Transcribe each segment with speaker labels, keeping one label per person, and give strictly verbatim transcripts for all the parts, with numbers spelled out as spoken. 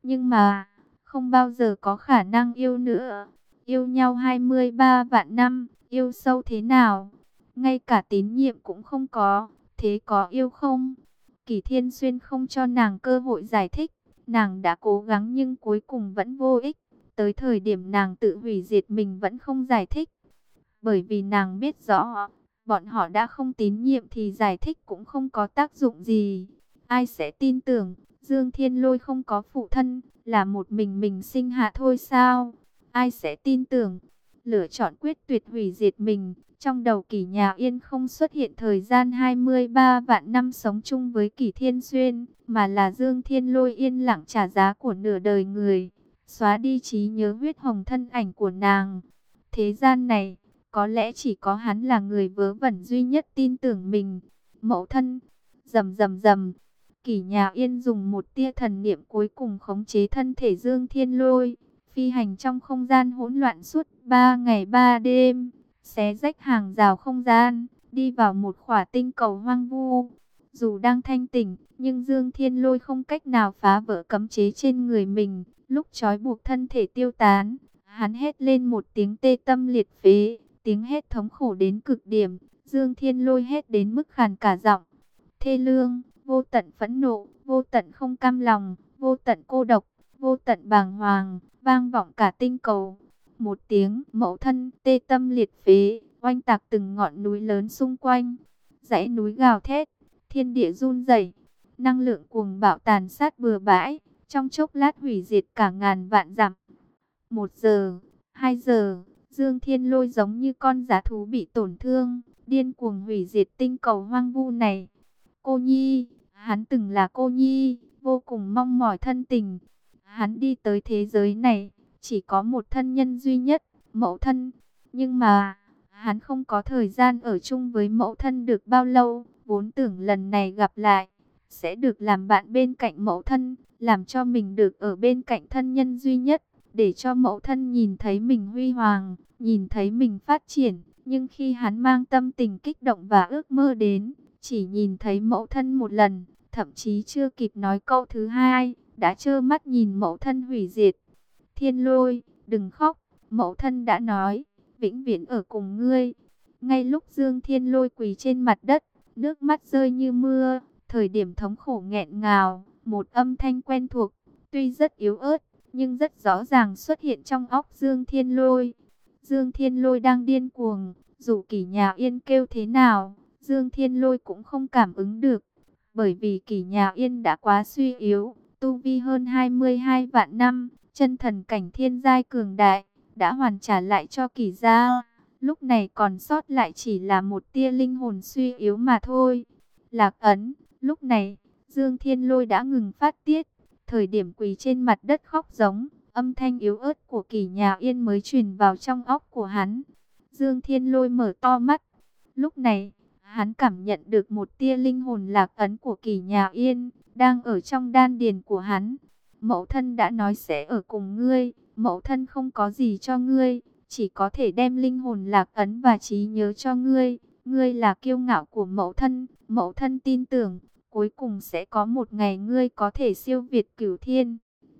Speaker 1: Nhưng mà, không bao giờ có khả năng yêu nữa. Yêu nhau hai mươi ba vạn năm, yêu sâu thế nào? Ngay cả tín nhiệm cũng không có, thế có yêu không? Kỷ Thiên Xuyên không cho nàng cơ hội giải thích, nàng đã cố gắng nhưng cuối cùng vẫn vô ích. Tới thời điểm nàng tự hủy diệt mình vẫn không giải thích. Bởi vì nàng biết rõ, bọn họ đã không tín nhiệm thì giải thích cũng không có tác dụng gì. Ai sẽ tin tưởng, Dương Thiên Lôi không có phụ thân, là một mình mình sinh hạ thôi sao? Ai sẽ tin tưởng, lựa chọn quyết tuyệt hủy diệt mình. Trong đầu Kỷ Nhà Yên không xuất hiện thời gian hai mươi ba vạn năm sống chung với Kỷ Thiên Xuyên, mà là Dương Thiên Lôi yên lặng trả giá của nửa đời người, xóa đi trí nhớ huyết hồng thân ảnh của nàng. Thế gian này, có lẽ chỉ có hắn là người vớ vẩn duy nhất tin tưởng mình. Mẫu thân, rầm rầm rầm, Kỷ Nhà Yên dùng một tia thần niệm cuối cùng khống chế thân thể Dương Thiên Lôi, phi hành trong không gian hỗn loạn suốt ba ngày ba đêm, xé rách hàng rào không gian, đi vào một khỏa tinh cầu hoang vu. Dù đang thanh tỉnh, nhưng Dương Thiên Lôi không cách nào phá vỡ cấm chế trên người mình. Lúc trói buộc thân thể tiêu tán, hắn hét lên một tiếng tê tâm liệt phế, tiếng hét thống khổ đến cực điểm. Dương Thiên Lôi hét đến mức khàn cả giọng, thê lương, vô tận phẫn nộ, vô tận không cam lòng, vô tận cô độc, vô tận bàng hoàng, vang vọng cả tinh cầu. Một tiếng mẫu thân tê tâm liệt phế, oanh tạc từng ngọn núi lớn xung quanh. Dãy núi gào thét, thiên địa run rẩy, năng lượng cuồng bạo tàn sát bừa bãi, trong chốc lát hủy diệt cả ngàn vạn dặm. Một giờ, hai giờ, Dương Thiên Lôi giống như con dã thú bị tổn thương, điên cuồng hủy diệt tinh cầu hoang vu này. Cô Nhi, hắn từng là cô Nhi, vô cùng mong mỏi thân tình. Hắn đi tới thế giới này, chỉ có một thân nhân duy nhất, mẫu thân. Nhưng mà, hắn không có thời gian ở chung với mẫu thân được bao lâu, vốn tưởng lần này gặp lại, sẽ được làm bạn bên cạnh mẫu thân, làm cho mình được ở bên cạnh thân nhân duy nhất, để cho mẫu thân nhìn thấy mình huy hoàng, nhìn thấy mình phát triển. Nhưng khi hắn mang tâm tình kích động và ước mơ đến, chỉ nhìn thấy mẫu thân một lần, thậm chí chưa kịp nói câu thứ hai, đã trơ mắt nhìn mẫu thân hủy diệt. Thiên Lôi, đừng khóc, mẫu thân đã nói, vĩnh viễn ở cùng ngươi. Ngay lúc Dương Thiên Lôi quỳ trên mặt đất, nước mắt rơi như mưa, thời điểm thống khổ nghẹn ngào, một âm thanh quen thuộc, tuy rất yếu ớt, nhưng rất rõ ràng xuất hiện trong óc Dương Thiên Lôi. Dương Thiên Lôi đang điên cuồng, dù Kỷ Nhà Yên kêu thế nào, Dương Thiên Lôi cũng không cảm ứng được, bởi vì Kỷ Nhà Yên đã quá suy yếu, tu vi hơn hai mươi hai vạn năm, chân thần cảnh thiên giai cường đại, đã hoàn trả lại cho Kỷ gia. Lúc này còn sót lại chỉ là một tia linh hồn suy yếu mà thôi. Lạc ấn, lúc này, Dương Thiên Lôi đã ngừng phát tiết, thời điểm quỳ trên mặt đất khóc giống, âm thanh yếu ớt của Kỷ Nhà Yên mới truyền vào trong óc của hắn. Dương Thiên Lôi mở to mắt, lúc này, hắn cảm nhận được một tia linh hồn lạc ấn của Kỷ Nhà Yên, đang ở trong đan điền của hắn. Mẫu thân đã nói sẽ ở cùng ngươi, mẫu thân không có gì cho ngươi, chỉ có thể đem linh hồn lạc ấn và trí nhớ cho ngươi. Ngươi là kiêu ngạo của mẫu thân, mẫu thân tin tưởng, cuối cùng sẽ có một ngày ngươi có thể siêu việt cửu thiên.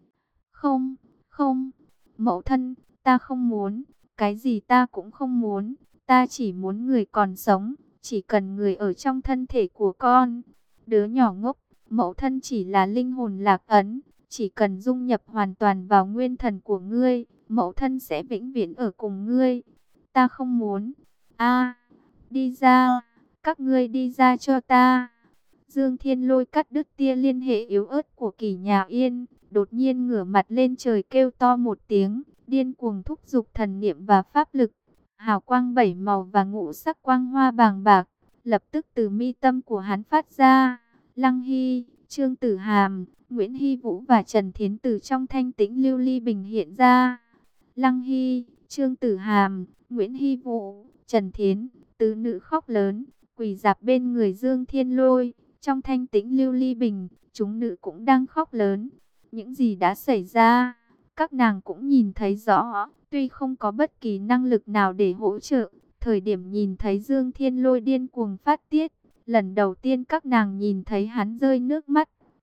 Speaker 1: Không, không, mẫu thân, ta không muốn, cái gì ta cũng không muốn, ta chỉ muốn người còn sống, chỉ cần người ở trong thân thể của con. Đứa nhỏ ngốc, mẫu thân chỉ là linh hồn lạc ấn, chỉ cần dung nhập hoàn toàn vào nguyên thần của ngươi, mẫu thân sẽ vĩnh viễn ở cùng ngươi. Ta không muốn. A, đi ra, các ngươi đi ra cho ta. Dương Thiên Lôi cắt đứt tia liên hệ yếu ớt của Kỷ Nhà Yên, đột nhiên ngửa mặt lên trời kêu to một tiếng, điên cuồng thúc giục thần niệm và pháp lực. Hào quang bảy màu và ngũ sắc quang hoa bàng bạc, lập tức từ mi tâm của hắn phát ra. Lăng Hy, Trương Tử Hàm, Nguyễn Hy Vũ và Trần Thiến từ trong thanh tĩnh lưu ly bình hiện ra. Lăng Hy, Trương Tử Hàm, Nguyễn Hy Vũ, Trần Thiến, tứ nữ khóc lớn, quỳ rạp bên người Dương Thiên Lôi. Trong thanh tĩnh lưu ly bình, chúng nữ cũng đang khóc lớn. Những gì đã xảy ra, các nàng cũng nhìn thấy rõ, tuy không có bất kỳ năng lực nào để hỗ trợ. Thời điểm nhìn thấy Dương Thiên Lôi điên cuồng phát tiết, lần đầu tiên các nàng nhìn thấy hắn rơi nước mắt,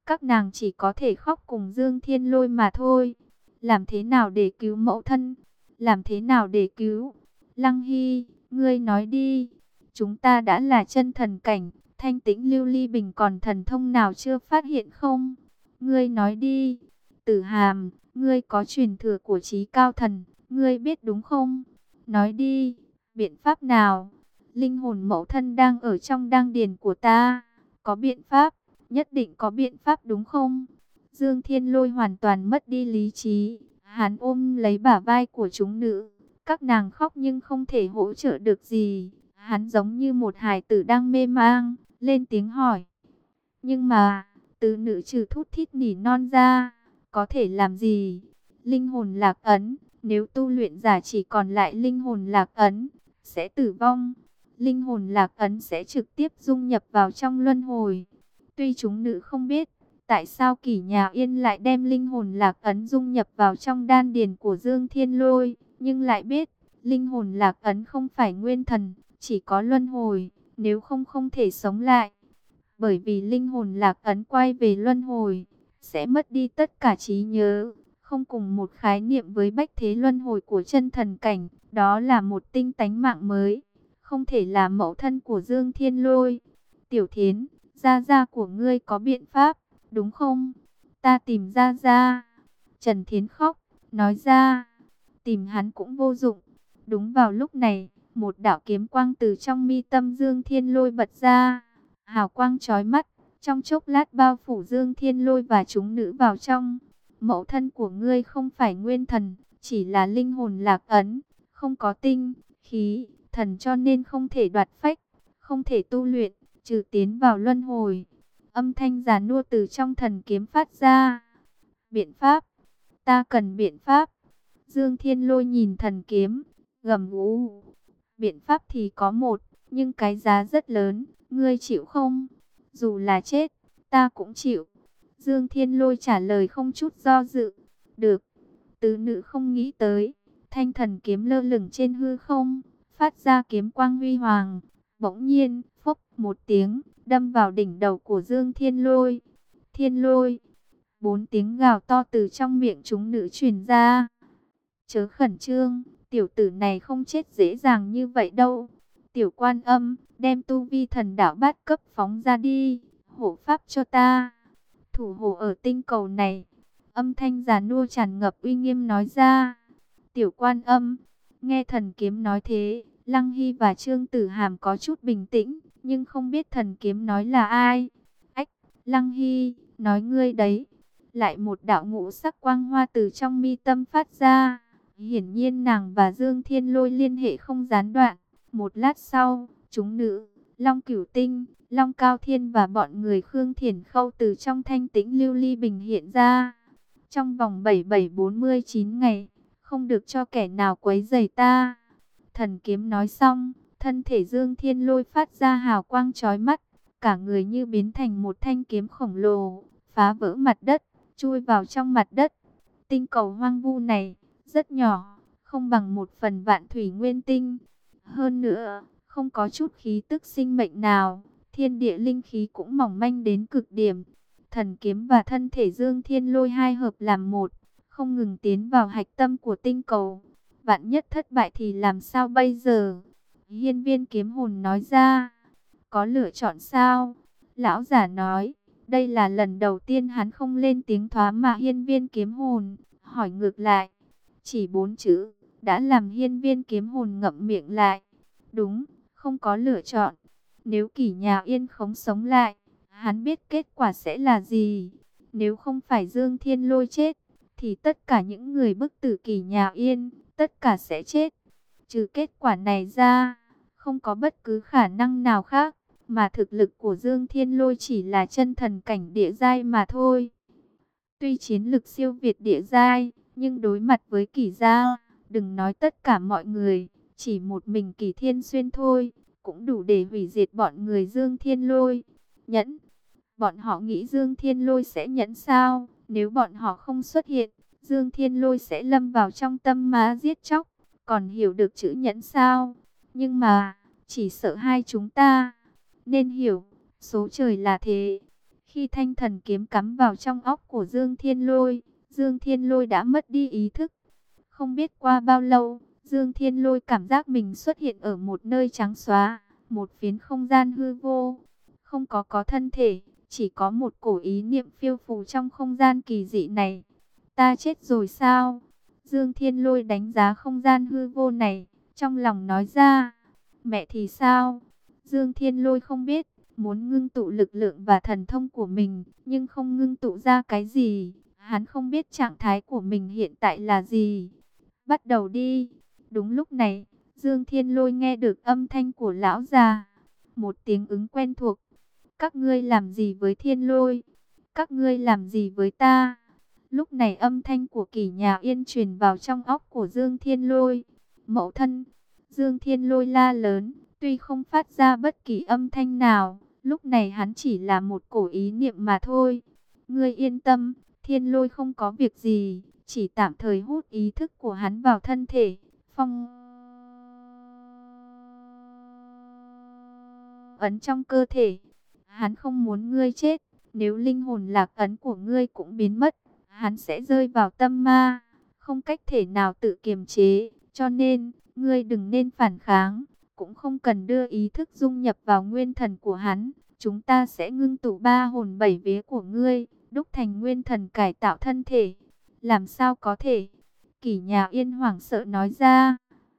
Speaker 1: Các nàng chỉ có thể khóc cùng Dương Thiên Lôi mà thôi. Làm thế nào để cứu mẫu thân? Làm thế nào để cứu? Lăng Hy, ngươi nói đi. Chúng ta đã là chân thần cảnh, thanh tĩnh lưu ly bình còn thần thông nào chưa phát hiện không? Ngươi nói đi. Tử Hàm, ngươi có truyền thừa của trí cao thần, ngươi biết đúng không? Nói đi, biện pháp nào? Linh hồn mẫu thân đang ở trong đan điền của ta. Có biện pháp, nhất định có biện pháp đúng không? Dương Thiên Lôi hoàn toàn mất đi lý trí. Hắn ôm lấy bả vai của chúng nữ. Các nàng khóc nhưng không thể hỗ trợ được gì. Hắn giống như một hài tử đang mê mang, lên tiếng hỏi. Nhưng mà, tứ nữ trừ thút thít nỉ non ra, có thể làm gì? Linh hồn lạc ấn, nếu tu luyện giả chỉ còn lại linh hồn lạc ấn, sẽ tử vong. Linh hồn lạc ấn sẽ trực tiếp dung nhập vào trong luân hồi. Tuy chúng nữ không biết tại sao Kỷ Nhà Yên lại đem linh hồn lạc ấn dung nhập vào trong đan điền của Dương Thiên Lôi, nhưng lại biết linh hồn lạc ấn không phải nguyên thần, chỉ có luân hồi, nếu không không thể sống lại. Bởi vì linh hồn lạc ấn quay về luân hồi, sẽ mất đi tất cả trí nhớ, không cùng một khái niệm với bách thế luân hồi của chân thần cảnh, đó là một tinh tánh mạng mới, không thể là mẫu thân của Dương Thiên Lôi. Tiểu Thiến, gia gia của ngươi có biện pháp, đúng không? Ta tìm gia gia. Trần Thiến khóc, nói ra, tìm hắn cũng vô dụng. Đúng vào lúc này, một đạo kiếm quang từ trong mi tâm Dương Thiên Lôi bật ra. Hào quang chói mắt, trong chốc lát bao phủ Dương Thiên Lôi và chúng nữ vào trong. Mẫu thân của ngươi không phải nguyên thần, chỉ là linh hồn lạc ấn, không có tinh, khí, thần cho nên không thể đoạt phách, không thể tu luyện, trừ tiến vào luân hồi. Âm thanh già nua từ trong thần kiếm phát ra. Biện pháp, ta cần biện pháp. Dương Thiên Lôi nhìn thần kiếm, gầm gú. Biện pháp thì có một, nhưng cái giá rất lớn, ngươi chịu không? Dù là chết, ta cũng chịu. Dương Thiên Lôi trả lời không chút do dự. Được. Tứ nữ không nghĩ tới, thanh thần kiếm lơ lửng trên hư không, phát ra kiếm quang huy hoàng. Bỗng nhiên, phốc một tiếng, đâm vào đỉnh đầu của Dương Thiên Lôi. Thiên Lôi. Bốn tiếng gào to từ trong miệng chúng nữ truyền ra. Chớ khẩn trương, tiểu tử này không chết dễ dàng như vậy đâu. Tiểu Quan Âm, đem tu vi thần đạo bát cấp phóng ra đi, hộ pháp cho ta. Thủ hộ ở tinh cầu này. Âm thanh già nua tràn ngập uy nghiêm nói ra. Tiểu Quan Âm, nghe thần kiếm nói thế, Lăng Hy và Trương Tử Hàm có chút bình tĩnh, nhưng không biết thần kiếm nói là ai. Ách, Lăng Hy, nói ngươi đấy. Lại một đạo ngũ sắc quang hoa từ trong mi tâm phát ra. Hiển nhiên nàng và Dương Thiên Lôi liên hệ không gián đoạn. Một lát sau, chúng nữ, Long Cửu Tinh, Long Cao Thiên và bọn người Khương Thiển Khâu từ trong thanh tĩnh lưu ly bình hiện ra. Trong vòng bảy bảy bốn mươi chín ngày, không được cho kẻ nào quấy rầy ta. Thần kiếm nói xong, thân thể Dương Thiên Lôi phát ra hào quang chói mắt. Cả người như biến thành một thanh kiếm khổng lồ, phá vỡ mặt đất, chui vào trong mặt đất. Tinh cầu hoang vu này, rất nhỏ, không bằng một phần vạn thủy nguyên tinh. Hơn nữa, không có chút khí tức sinh mệnh nào, thiên địa linh khí cũng mỏng manh đến cực điểm. Thần kiếm và thân thể Dương Thiên Lôi hai hợp làm một, không ngừng tiến vào hạch tâm của tinh cầu. Vạn nhất thất bại thì làm sao bây giờ? Hiên Viên Kiếm Hồn nói ra. Có lựa chọn sao? Lão giả nói, đây là lần đầu tiên hắn không lên tiếng thoá mà Hiên Viên Kiếm Hồn hỏi ngược lại. Chỉ bốn chữ đã làm Hiên Viên Kiếm Hồn ngậm miệng lại. Đúng, không có lựa chọn. Nếu Kỷ Nhà Yên không sống lại, hắn biết kết quả sẽ là gì. Nếu không phải Dương Thiên Lôi chết, thì tất cả những người bức tử Kỷ Nhà Yên, tất cả sẽ chết. Trừ kết quả này ra, không có bất cứ khả năng nào khác, mà thực lực của Dương Thiên Lôi chỉ là chân thần cảnh địa giai mà thôi. Tuy chiến lực siêu việt địa giai, nhưng đối mặt với Kỷ gia, đừng nói tất cả mọi người, chỉ một mình Kỷ Thiên Xuyên thôi, cũng đủ để hủy diệt bọn người Dương Thiên Lôi. Nhẫn, bọn họ nghĩ Dương Thiên Lôi sẽ nhẫn sao? Nếu bọn họ không xuất hiện, Dương Thiên Lôi sẽ lâm vào trong tâm ma giết chóc, còn hiểu được chữ nhẫn sao? Nhưng mà, chỉ sợ hai chúng ta nên hiểu, số trời là thế. Khi thanh thần kiếm cắm vào trong óc của Dương Thiên Lôi, Dương Thiên Lôi đã mất đi ý thức. Không biết qua bao lâu, Dương Thiên Lôi cảm giác mình xuất hiện ở một nơi trắng xóa, một phiến không gian hư vô. Không có có thân thể, chỉ có một cổ ý niệm phiêu phù trong không gian kỳ dị này. Ta chết rồi sao? Dương Thiên Lôi đánh giá không gian hư vô này, trong lòng nói ra. Mẹ thì sao? Dương Thiên Lôi không biết, muốn ngưng tụ lực lượng và thần thông của mình, nhưng không ngưng tụ ra cái gì. Hắn không biết trạng thái của mình hiện tại là gì. Bắt đầu đi. Đúng lúc này, Dương Thiên Lôi nghe được âm thanh của lão già. Một tiếng ứng quen thuộc. Các ngươi làm gì với Thiên Lôi? Các ngươi làm gì với ta? Lúc này âm thanh của Kỷ Nhà Yên truyền vào trong óc của Dương Thiên Lôi. Mẫu thân. Dương Thiên Lôi la lớn, tuy không phát ra bất kỳ âm thanh nào. Lúc này hắn chỉ là một cổ ý niệm mà thôi. Ngươi yên tâm, Thiên Lôi không có việc gì, chỉ tạm thời hút ý thức của hắn vào thân thể. Phong ấn trong cơ thể. Hắn không muốn ngươi chết, nếu linh hồn lạc ấn của ngươi cũng biến mất, hắn sẽ rơi vào tâm ma, không cách thể nào tự kiềm chế, cho nên, ngươi đừng nên phản kháng, cũng không cần đưa ý thức dung nhập vào nguyên thần của hắn, chúng ta sẽ ngưng tụ ba hồn bảy vía của ngươi, đúc thành nguyên thần cải tạo thân thể. Làm sao có thể? Kỷ Nhà Yên hoảng sợ nói ra.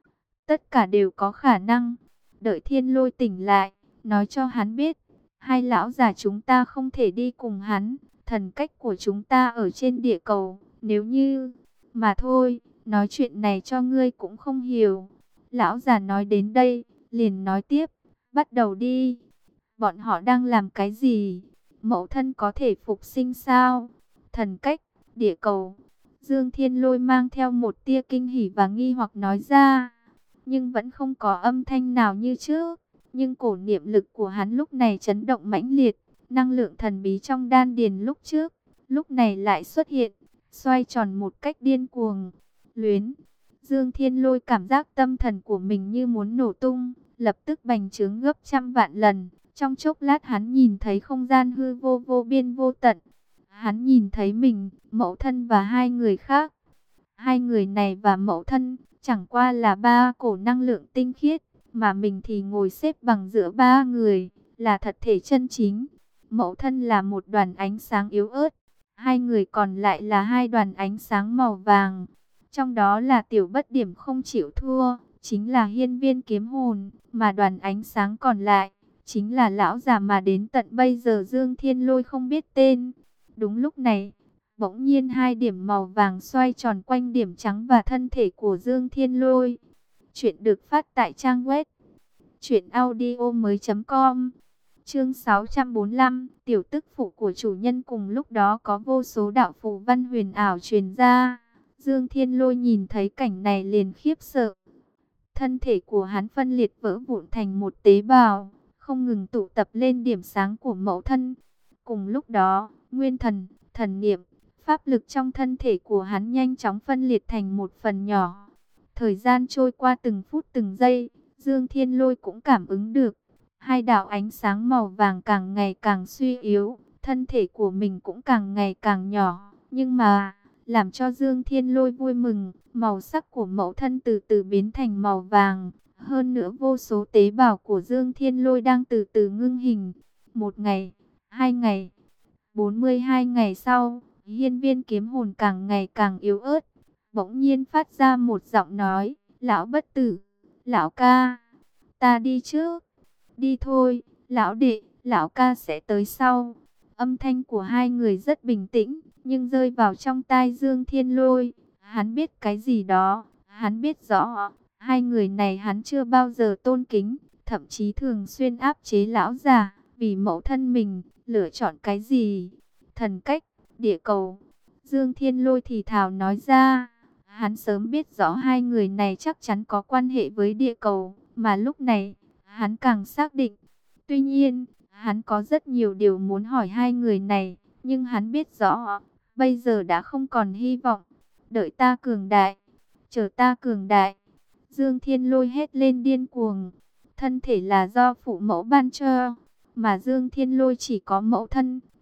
Speaker 1: Tất cả đều có khả năng. Đợi Thiên Lôi tỉnh lại, nói cho hắn biết, hai lão già chúng ta không thể đi cùng hắn, thần cách của chúng ta ở trên địa cầu, nếu như... Mà thôi, nói chuyện này cho ngươi cũng không hiểu. Lão già nói đến đây, liền nói tiếp, bắt đầu đi. Bọn họ đang làm cái gì? Mẫu thân có thể phục sinh sao? Thần cách, địa cầu. Dương Thiên Lôi mang theo một tia kinh hỉ và nghi hoặc nói ra, nhưng vẫn không có âm thanh nào như trước. Nhưng cổ niệm lực của hắn lúc này chấn động mãnh liệt, năng lượng thần bí trong đan điền lúc trước, lúc này lại xuất hiện, xoay tròn một cách điên cuồng. Luyến, Dương Thiên Lôi cảm giác tâm thần của mình như muốn nổ tung, lập tức bành trướng gấp trăm vạn lần. Trong chốc lát hắn nhìn thấy không gian hư vô vô biên vô tận. Hắn nhìn thấy mình, mẫu thân và hai người khác. Hai người này và mẫu thân chẳng qua là ba cổ năng lượng tinh khiết, mà mình thì ngồi xếp bằng giữa ba người, là thật thể chân chính. Mẫu thân là một đoàn ánh sáng yếu ớt, hai người còn lại là hai đoàn ánh sáng màu vàng. Trong đó là Tiểu Bất Điểm không chịu thua, chính là Hiên Viên Kiếm Hồn, mà đoàn ánh sáng còn lại chính là lão già mà đến tận bây giờ Dương Thiên Lôi không biết tên. Đúng lúc này, bỗng nhiên hai điểm màu vàng xoay tròn quanh điểm trắng và thân thể của Dương Thiên Lôi. Chuyện được phát tại trang web truyện audio mới chấm com. Chương sáu trăm bốn mươi lăm, tiểu tức phụ của chủ nhân. Cùng lúc đó có vô số đạo phù văn huyền ảo truyền ra. Dương Thiên Lôi nhìn thấy cảnh này liền khiếp sợ. Thân thể của hắn phân liệt vỡ vụn thành một tế bào, không ngừng tụ tập lên điểm sáng của mẫu thân. Cùng lúc đó, nguyên thần, thần niệm, pháp lực trong thân thể của hắn nhanh chóng phân liệt thành một phần nhỏ. Thời gian trôi qua từng phút từng giây, Dương Thiên Lôi cũng cảm ứng được. Hai đạo ánh sáng màu vàng càng ngày càng suy yếu, thân thể của mình cũng càng ngày càng nhỏ. Nhưng mà, làm cho Dương Thiên Lôi vui mừng, màu sắc của mẫu thân từ từ biến thành màu vàng. Hơn nữa vô số tế bào của Dương Thiên Lôi đang từ từ ngưng hình. Một ngày, hai ngày, bốn mươi hai ngày sau, Hiên Viên Kiếm Hồn càng ngày càng yếu ớt. Bỗng nhiên phát ra một giọng nói, lão bất tử, lão ca, ta đi trước. Đi thôi, lão đệ, lão ca sẽ tới sau. Âm thanh của hai người rất bình tĩnh, nhưng rơi vào trong tai Dương Thiên Lôi. Hắn biết cái gì đó, hắn biết rõ, hai người này hắn chưa bao giờ tôn kính, thậm chí thường xuyên áp chế lão già, vì mẫu thân mình, lựa chọn cái gì? Thần cách, địa cầu. Dương Thiên Lôi thì thào nói ra, hắn sớm biết rõ hai người này chắc chắn có quan hệ với địa cầu, mà lúc này, hắn càng xác định. Tuy nhiên, hắn có rất nhiều điều muốn hỏi hai người này, nhưng hắn biết rõ, bây giờ đã không còn hy vọng. Đợi ta cường đại, chờ ta cường đại. Dương Thiên Lôi hét lên điên cuồng. Thân thể là do phụ mẫu ban cho, mà Dương Thiên Lôi chỉ có mẫu thân,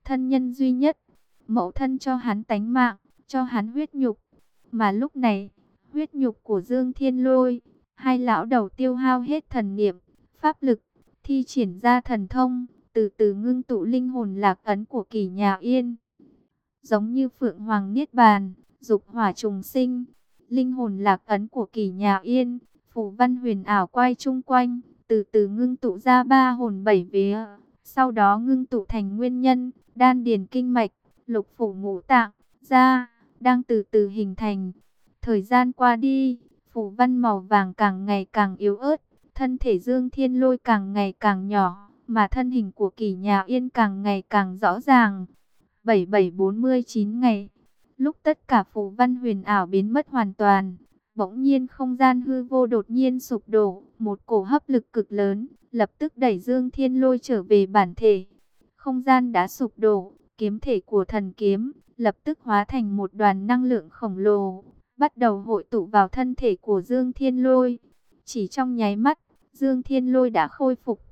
Speaker 1: thân nhân duy nhất. Mẫu thân cho hắn tánh mạng, cho hắn huyết nhục. Mà lúc này, huyết nhục của Dương Thiên Lôi, hai lão đầu tiêu hao hết thần niệm, pháp lực, thi triển ra thần thông, từ từ ngưng tụ linh hồn lạc ấn của Kỷ Nhà Yên. Giống như Phượng Hoàng Niết Bàn, dục hỏa trùng sinh, linh hồn lạc ấn của Kỷ Nhà Yên, phù văn huyền ảo quay chung quanh, từ từ ngưng tụ ra ba hồn bảy vía, sau đó ngưng tụ thành nguyên nhân, đan điền kinh mạch, lục phủ ngũ tạng, ra, đang từ từ hình thành. Thời gian qua đi, phù văn màu vàng càng ngày càng yếu ớt, thân thể Dương Thiên Lôi càng ngày càng nhỏ, mà thân hình của Kỷ Nhà Yên càng ngày càng rõ ràng. bảy bảy bốn mươi chín ngày, lúc tất cả phù văn huyền ảo biến mất hoàn toàn, bỗng nhiên không gian hư vô đột nhiên sụp đổ, một cổ hấp lực cực lớn, lập tức đẩy Dương Thiên Lôi trở về bản thể. Không gian đã sụp đổ, kiếm thể của thần kiếm, lập tức hóa thành một đoàn năng lượng khổng lồ, bắt đầu hội tụ vào thân thể của Dương Thiên Lôi. Chỉ trong nháy mắt, Dương Thiên Lôi đã khôi phục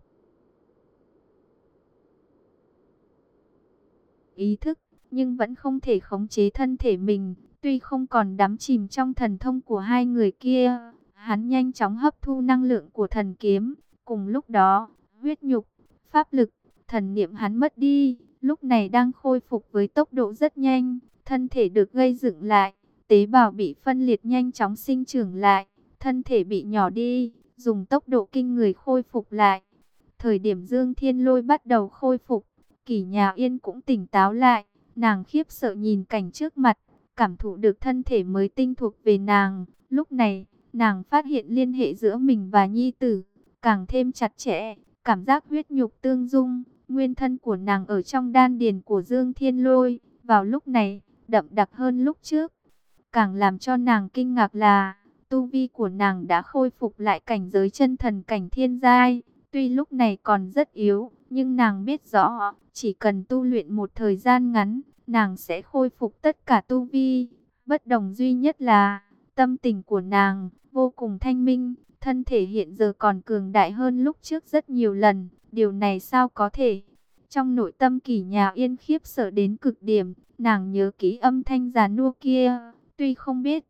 Speaker 1: ý thức, nhưng vẫn không thể khống chế thân thể mình. Tuy không còn đắm chìm trong thần thông của hai người kia, hắn nhanh chóng hấp thu năng lượng của thần kiếm. Cùng lúc đó, huyết nhục, pháp lực, thần niệm hắn mất đi, lúc này đang khôi phục với tốc độ rất nhanh. Thân thể được gây dựng lại, tế bào bị phân liệt nhanh chóng sinh trưởng lại, thân thể bị nhỏ đi, dùng tốc độ kinh người khôi phục lại. Thời điểm Dương Thiên Lôi bắt đầu khôi phục, Kỷ Nhà Yên cũng tỉnh táo lại, nàng khiếp sợ nhìn cảnh trước mặt, cảm thụ được thân thể mới tinh thuộc về nàng. Lúc này, nàng phát hiện liên hệ giữa mình và nhi tử càng thêm chặt chẽ, cảm giác huyết nhục tương dung, nguyên thân của nàng ở trong đan điền của Dương Thiên Lôi, vào lúc này, đậm đặc hơn lúc trước. Càng làm cho nàng kinh ngạc là, tu vi của nàng đã khôi phục lại cảnh giới chân thần cảnh thiên giai. Tuy lúc này còn rất yếu, nhưng nàng biết rõ, chỉ cần tu luyện một thời gian ngắn, nàng sẽ khôi phục tất cả tu vi. Bất đồng duy nhất là, tâm tình của nàng vô cùng thanh minh, thân thể hiện giờ còn cường đại hơn lúc trước rất nhiều lần. Điều này sao có thể? Trong nội tâm Kỷ Nhà Yên khiếp sợ đến cực điểm, nàng nhớ kỹ âm thanh già nua kia, tuy không biết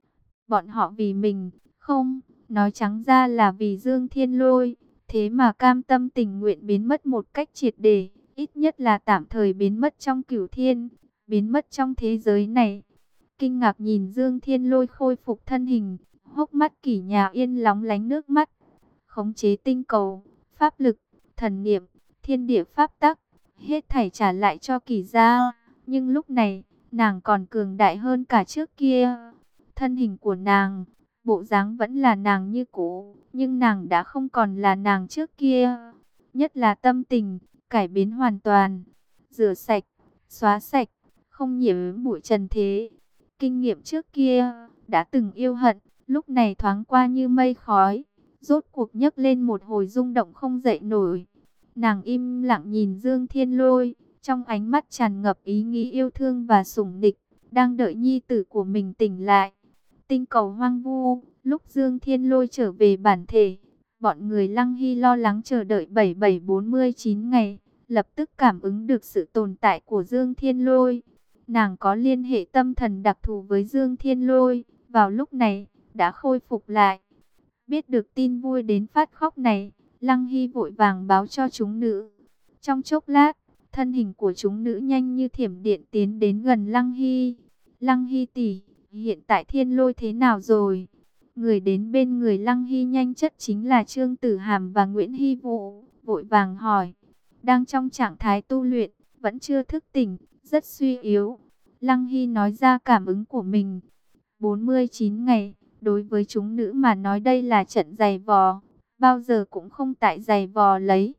Speaker 1: bọn họ vì mình, không, nói trắng ra là vì Dương Thiên Lôi, thế mà cam tâm tình nguyện biến mất một cách triệt để, ít nhất là tạm thời biến mất trong cửu thiên, biến mất trong thế giới này. Kinh ngạc nhìn Dương Thiên Lôi khôi phục thân hình, hốc mắt Kỷ Nhà Yên lóng lánh nước mắt. Khống chế tinh cầu, pháp lực, thần niệm, thiên địa pháp tắc, hết thảy trả lại cho Kỷ gia. Nhưng lúc này, nàng còn cường đại hơn cả trước kia. Thân hình của nàng, bộ dáng vẫn là nàng như cũ, nhưng nàng đã không còn là nàng trước kia. Nhất là tâm tình, cải biến hoàn toàn, rửa sạch, xóa sạch, không nhiễm bụi trần thế. Kinh nghiệm trước kia, đã từng yêu hận, lúc này thoáng qua như mây khói, rốt cuộc nhấc lên một hồi rung động không dậy nổi. Nàng im lặng nhìn Dương Thiên Lôi, trong ánh mắt tràn ngập ý nghĩ yêu thương và sủng nịch, đang đợi nhi tử của mình tỉnh lại. Tinh cầu hoang vu, lúc Dương Thiên Lôi trở về bản thể, bọn người Lăng Hy lo lắng chờ đợi bảy bảy bốn mươi chín ngày, lập tức cảm ứng được sự tồn tại của Dương Thiên Lôi. Nàng có liên hệ tâm thần đặc thù với Dương Thiên Lôi, vào lúc này, đã khôi phục lại. Biết được tin vui đến phát khóc này, Lăng Hy vội vàng báo cho chúng nữ. Trong chốc lát, thân hình của chúng nữ nhanh như thiểm điện tiến đến gần Lăng Hy. Lăng Hy tỷ, hiện tại Thiên Lôi thế nào rồi? Người đến bên người Lăng Hy nhanh chất chính là Trương Tử Hàm và Nguyễn Hy Vũ, vội vàng hỏi. Đang trong trạng thái tu luyện, vẫn chưa thức tỉnh, rất suy yếu. Lăng Hy nói ra cảm ứng của mình. bốn mươi chín ngày, đối với chúng nữ mà nói đây là trận giày vò, bao giờ cũng không tại giày vò lấy.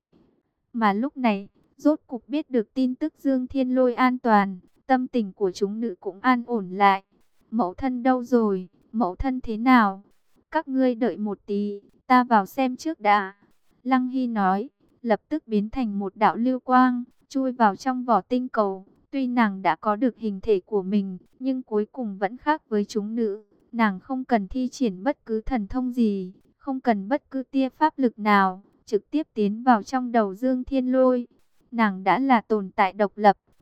Speaker 1: Mà lúc này, rốt cục biết được tin tức Dương Thiên Lôi an toàn, tâm tình của chúng nữ cũng an ổn lại. Mẫu thân đâu rồi? Mẫu thân thế nào? Các ngươi đợi một tí, ta vào xem trước đã. Lăng Hy nói, lập tức biến thành một đạo lưu quang, chui vào trong vỏ tinh cầu. Tuy nàng đã có được hình thể của mình, nhưng cuối cùng vẫn khác với chúng nữ. Nàng không cần thi triển bất cứ thần thông gì, không cần bất cứ tia pháp lực nào, trực tiếp tiến vào trong đầu Dương Thiên Lôi. Nàng đã là tồn tại độc lập,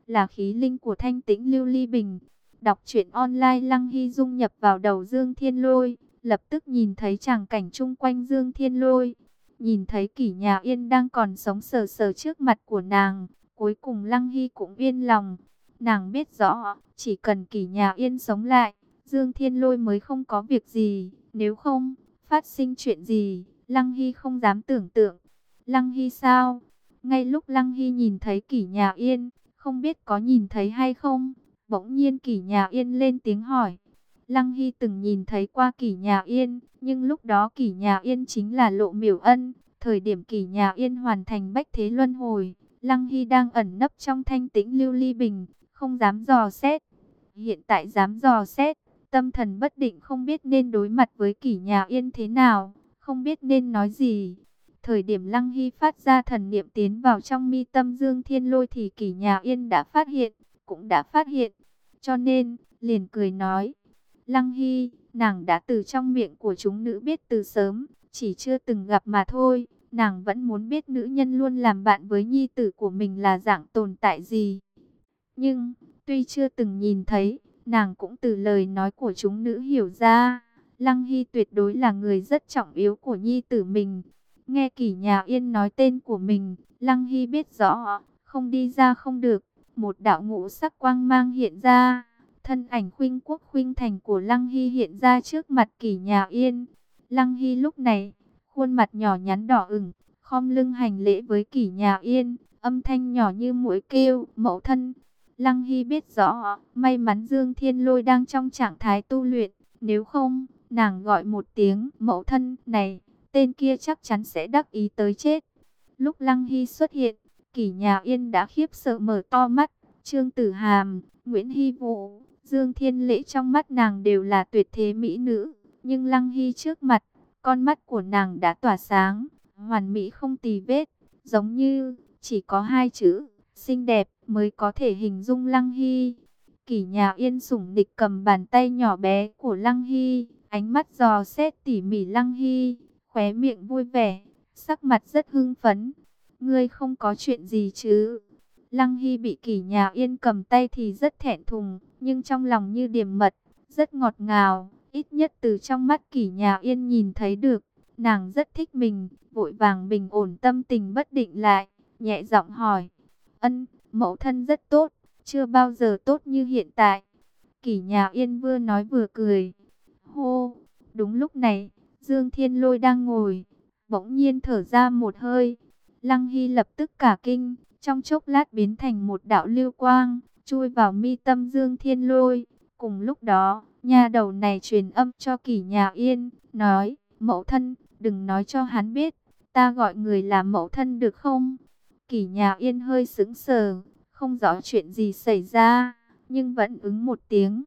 Speaker 1: là khí linh của thanh tĩnh lưu ly bình. Đọc truyện online, Lăng Hy dung nhập vào đầu Dương Thiên Lôi, lập tức nhìn thấy tràng cảnh chung quanh Dương Thiên Lôi. Nhìn thấy Kỷ Nhà Yên đang còn sống sờ sờ trước mặt của nàng, cuối cùng Lăng Hy cũng yên lòng. Nàng biết rõ, chỉ cần Kỷ Nhà Yên sống lại, Dương Thiên Lôi mới không có việc gì. Nếu không, phát sinh chuyện gì, Lăng Hy không dám tưởng tượng. Lăng Hy sao? Ngay lúc Lăng Hy nhìn thấy Kỷ Nhà Yên, không biết có nhìn thấy hay không, bỗng nhiên Kỷ Nhà Yên lên tiếng hỏi. Lăng Hy từng nhìn thấy qua Kỷ Nhà Yên, nhưng lúc đó Kỷ Nhà Yên chính là Lộ Miểu Ân. Thời điểm Kỷ Nhà Yên hoàn thành bách thế luân hồi, Lăng Hy đang ẩn nấp trong thanh tĩnh lưu ly bình, không dám dò xét. Hiện tại dám dò xét, tâm thần bất định không biết nên đối mặt với Kỷ Nhà Yên thế nào, không biết nên nói gì. Thời điểm Lăng Hy phát ra thần niệm tiến vào trong mi tâm Dương Thiên Lôi thì Kỷ Nhà Yên đã phát hiện, cũng đã phát hiện. Cho nên, liền cười nói, Lăng Hy, nàng đã từ trong miệng của chúng nữ biết từ sớm, chỉ chưa từng gặp mà thôi. Nàng vẫn muốn biết nữ nhân luôn làm bạn với nhi tử của mình là dạng tồn tại gì. Nhưng, tuy chưa từng nhìn thấy, nàng cũng từ lời nói của chúng nữ hiểu ra, Lăng Hy tuyệt đối là người rất trọng yếu của nhi tử mình. Nghe Kỷ Nhà Yên nói tên của mình, Lăng Hy biết rõ, không đi ra không được. Một đạo ngũ sắc quang mang hiện ra, thân ảnh khuynh quốc khuynh thành của Lăng Hy hiện ra trước mặt Kỷ Nhà Yên. Lăng Hy lúc này, khuôn mặt nhỏ nhắn đỏ ửng, khom lưng hành lễ với Kỷ Nhà Yên, âm thanh nhỏ như muỗi kêu, mẫu thân. Lăng Hy biết rõ, may mắn Dương Thiên Lôi đang trong trạng thái tu luyện, nếu không, nàng gọi một tiếng mẫu thân này, tên kia chắc chắn sẽ đắc ý tới chết. Lúc Lăng Hy xuất hiện, Kỷ Nhà Yên đã khiếp sợ mở to mắt. Trương Tử Hàm, Nguyễn Hy Vũ, Dương Thiên Lễ trong mắt nàng đều là tuyệt thế mỹ nữ, nhưng Lăng Hy trước mặt, con mắt của nàng đã tỏa sáng, hoàn mỹ không tì vết, giống như chỉ có hai chữ xinh đẹp mới có thể hình dung Lăng Hy. Kỷ Nhà Yên sủng nịch cầm bàn tay nhỏ bé của Lăng Hy, ánh mắt dò xét tỉ mỉ Lăng Hy, khóe miệng vui vẻ, sắc mặt rất hưng phấn. Ngươi không có chuyện gì chứ? Lăng Hy bị Kỷ Nhà Yên cầm tay thì rất thẹn thùng, nhưng trong lòng như điềm mật, rất ngọt ngào, ít nhất từ trong mắt Kỷ Nhà Yên nhìn thấy được, nàng rất thích mình, vội vàng bình ổn tâm tình bất định lại, nhẹ giọng hỏi, ân, mẫu thân rất tốt, chưa bao giờ tốt như hiện tại. Kỷ Nhà Yên vừa nói vừa cười, hô, đúng lúc này, Dương Thiên Lôi đang ngồi, bỗng nhiên thở ra một hơi, Lăng Hy lập tức cả kinh, trong chốc lát biến thành một đạo lưu quang, chui vào mi tâm Dương Thiên Lôi. Cùng lúc đó, nha đầu này truyền âm cho Kỷ Nhà Yên, nói, mẫu thân, đừng nói cho hắn biết, ta gọi người là mẫu thân được không? Kỷ Nhà Yên hơi sững sờ, không rõ chuyện gì xảy ra, nhưng vẫn ứng một tiếng.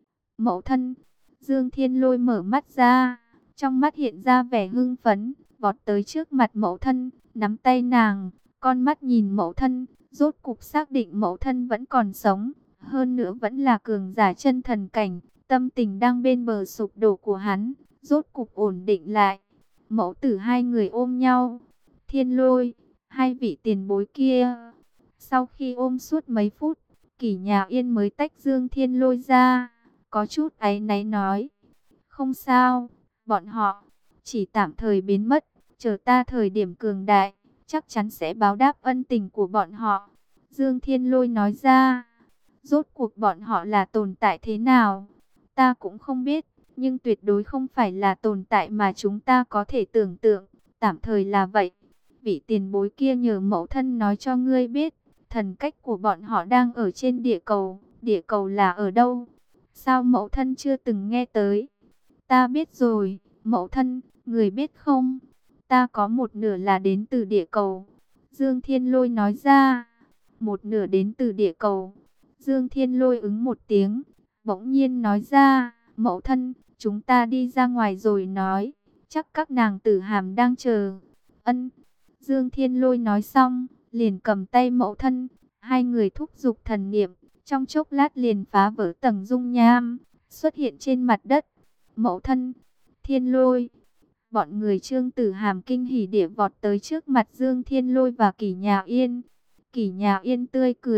Speaker 1: Mẫu thân, Dương Thiên Lôi mở mắt ra, trong mắt hiện ra vẻ hưng phấn, vọt tới trước mặt mẫu thân, nắm tay nàng, con mắt nhìn mẫu thân, rốt cục xác định mẫu thân vẫn còn sống, hơn nữa vẫn là cường giả chân thần cảnh, tâm tình đang bên bờ sụp đổ của hắn, rốt cục ổn định lại. Mẫu tử hai người ôm nhau, Thiên Lôi, hai vị tiền bối kia. Sau khi ôm suốt mấy phút, Kỷ Nhà Yên mới tách Dương Thiên Lôi ra, có chút áy náy nói, không sao, bọn họ chỉ tạm thời biến mất, chờ ta thời điểm cường đại, chắc chắn sẽ báo đáp ân tình của bọn họ. Dương Thiên Lôi nói ra, rốt cuộc bọn họ là tồn tại thế nào, ta cũng không biết, nhưng tuyệt đối không phải là tồn tại mà chúng ta có thể tưởng tượng, tạm thời là vậy. Vị tiền bối kia nhờ mẫu thân nói cho ngươi biết, thần cách của bọn họ đang ở trên địa cầu, địa cầu là ở đâu? Sao mẫu thân chưa từng nghe tới? Ta biết rồi, mẫu thân, người biết không? Ta có một nửa là đến từ địa cầu. Dương Thiên Lôi nói ra, một nửa đến từ địa cầu. Dương Thiên Lôi ứng một tiếng, bỗng nhiên nói ra, mẫu thân, chúng ta đi ra ngoài rồi nói, chắc các nàng Tử Hàm đang chờ. Ân. Dương Thiên Lôi nói xong, liền cầm tay mẫu thân, hai người thúc giục thần niệm, trong chốc lát liền phá vỡ tầng dung nham, xuất hiện trên mặt đất. Mẫu thân, Thiên Lôi. Bọn người Trương Tử Hàm kinh hỉ địa vọt tới trước mặt Dương Thiên Lôi và Kỷ Nhà Yên. Kỷ Nhà Yên tươi cười,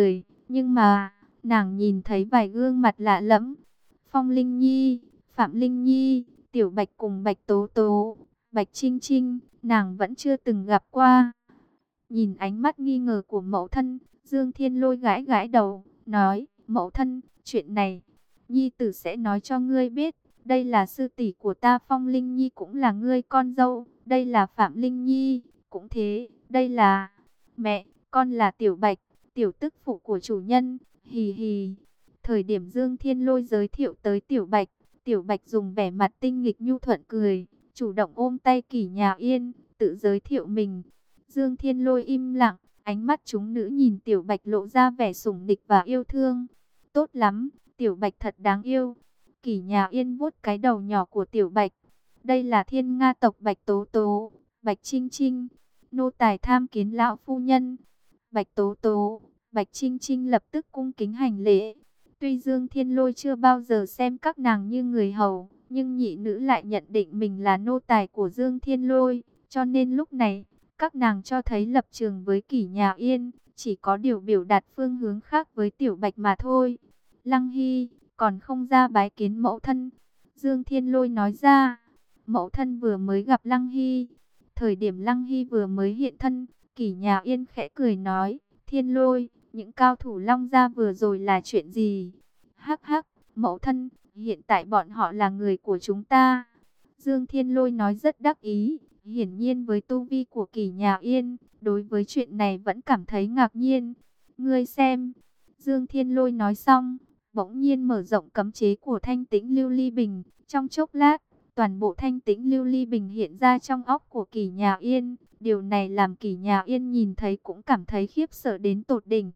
Speaker 1: Nhưng mà, nàng nhìn thấy vài gương mặt lạ lẫm. Phong Linh Nhi, Phạm Linh Nhi, Tiểu Bạch cùng Bạch Tố Tố, Bạch Trinh Trinh, nàng vẫn chưa từng gặp qua. Nhìn ánh mắt nghi ngờ của mẫu thân, Dương Thiên Lôi gãi gãi đầu, nói, mẫu thân, chuyện này, Nhi tử sẽ nói cho ngươi biết. Đây là sư tỷ của ta, Phong Linh Nhi cũng là ngươi con dâu. Đây là Phạm Linh Nhi, cũng thế. Đây là mẹ, con là Tiểu Bạch, tiểu tức phụ của chủ nhân. Hì hì. Thời điểm Dương Thiên Lôi giới thiệu tới Tiểu Bạch, Tiểu Bạch dùng vẻ mặt tinh nghịch nhu thuận cười, chủ động ôm tay Kỷ Nhà Yên, tự giới thiệu mình. Dương Thiên Lôi im lặng, ánh mắt chúng nữ nhìn Tiểu Bạch lộ ra vẻ sủng nịch và yêu thương. Tốt lắm, Tiểu Bạch thật đáng yêu. Kỷ Nhà Yên vuốt cái đầu nhỏ của Tiểu Bạch. Đây là Thiên Nga tộc Bạch Tố Tố, Bạch Trinh Trinh, nô tài tham kiến lão phu nhân. Bạch Tố Tố, Bạch Trinh Trinh lập tức cung kính hành lễ. Tuy Dương Thiên Lôi chưa bao giờ xem các nàng như người hầu, nhưng nhị nữ lại nhận định mình là nô tài của Dương Thiên Lôi, cho nên lúc này, các nàng cho thấy lập trường với Kỷ Nhà Yên, chỉ có điều biểu đạt phương hướng khác với Tiểu Bạch mà thôi. Lăng Hy, còn không ra bái kiến mẫu thân. Dương Thiên Lôi nói ra, mẫu thân vừa mới gặp Lăng Hy. Thời điểm Lăng Hy vừa mới hiện thân, Kỷ Nhà Yên khẽ cười nói, Thiên Lôi, những cao thủ Long gia vừa rồi là chuyện gì? Hắc hắc, mẫu thân, hiện tại bọn họ là người của chúng ta. Dương Thiên Lôi nói rất đắc ý, hiển nhiên với tu vi của Kỷ Nhà Yên, đối với chuyện này vẫn cảm thấy ngạc nhiên. Ngươi xem, Dương Thiên Lôi nói xong, bỗng nhiên mở rộng cấm chế của Thanh Tĩnh Lưu Ly Bình. Trong chốc lát, toàn bộ Thanh Tĩnh Lưu Ly Bình hiện ra trong óc của Kỷ Nhà Yên. Điều này làm Kỷ Nhà Yên nhìn thấy cũng cảm thấy khiếp sợ đến tột đỉnh.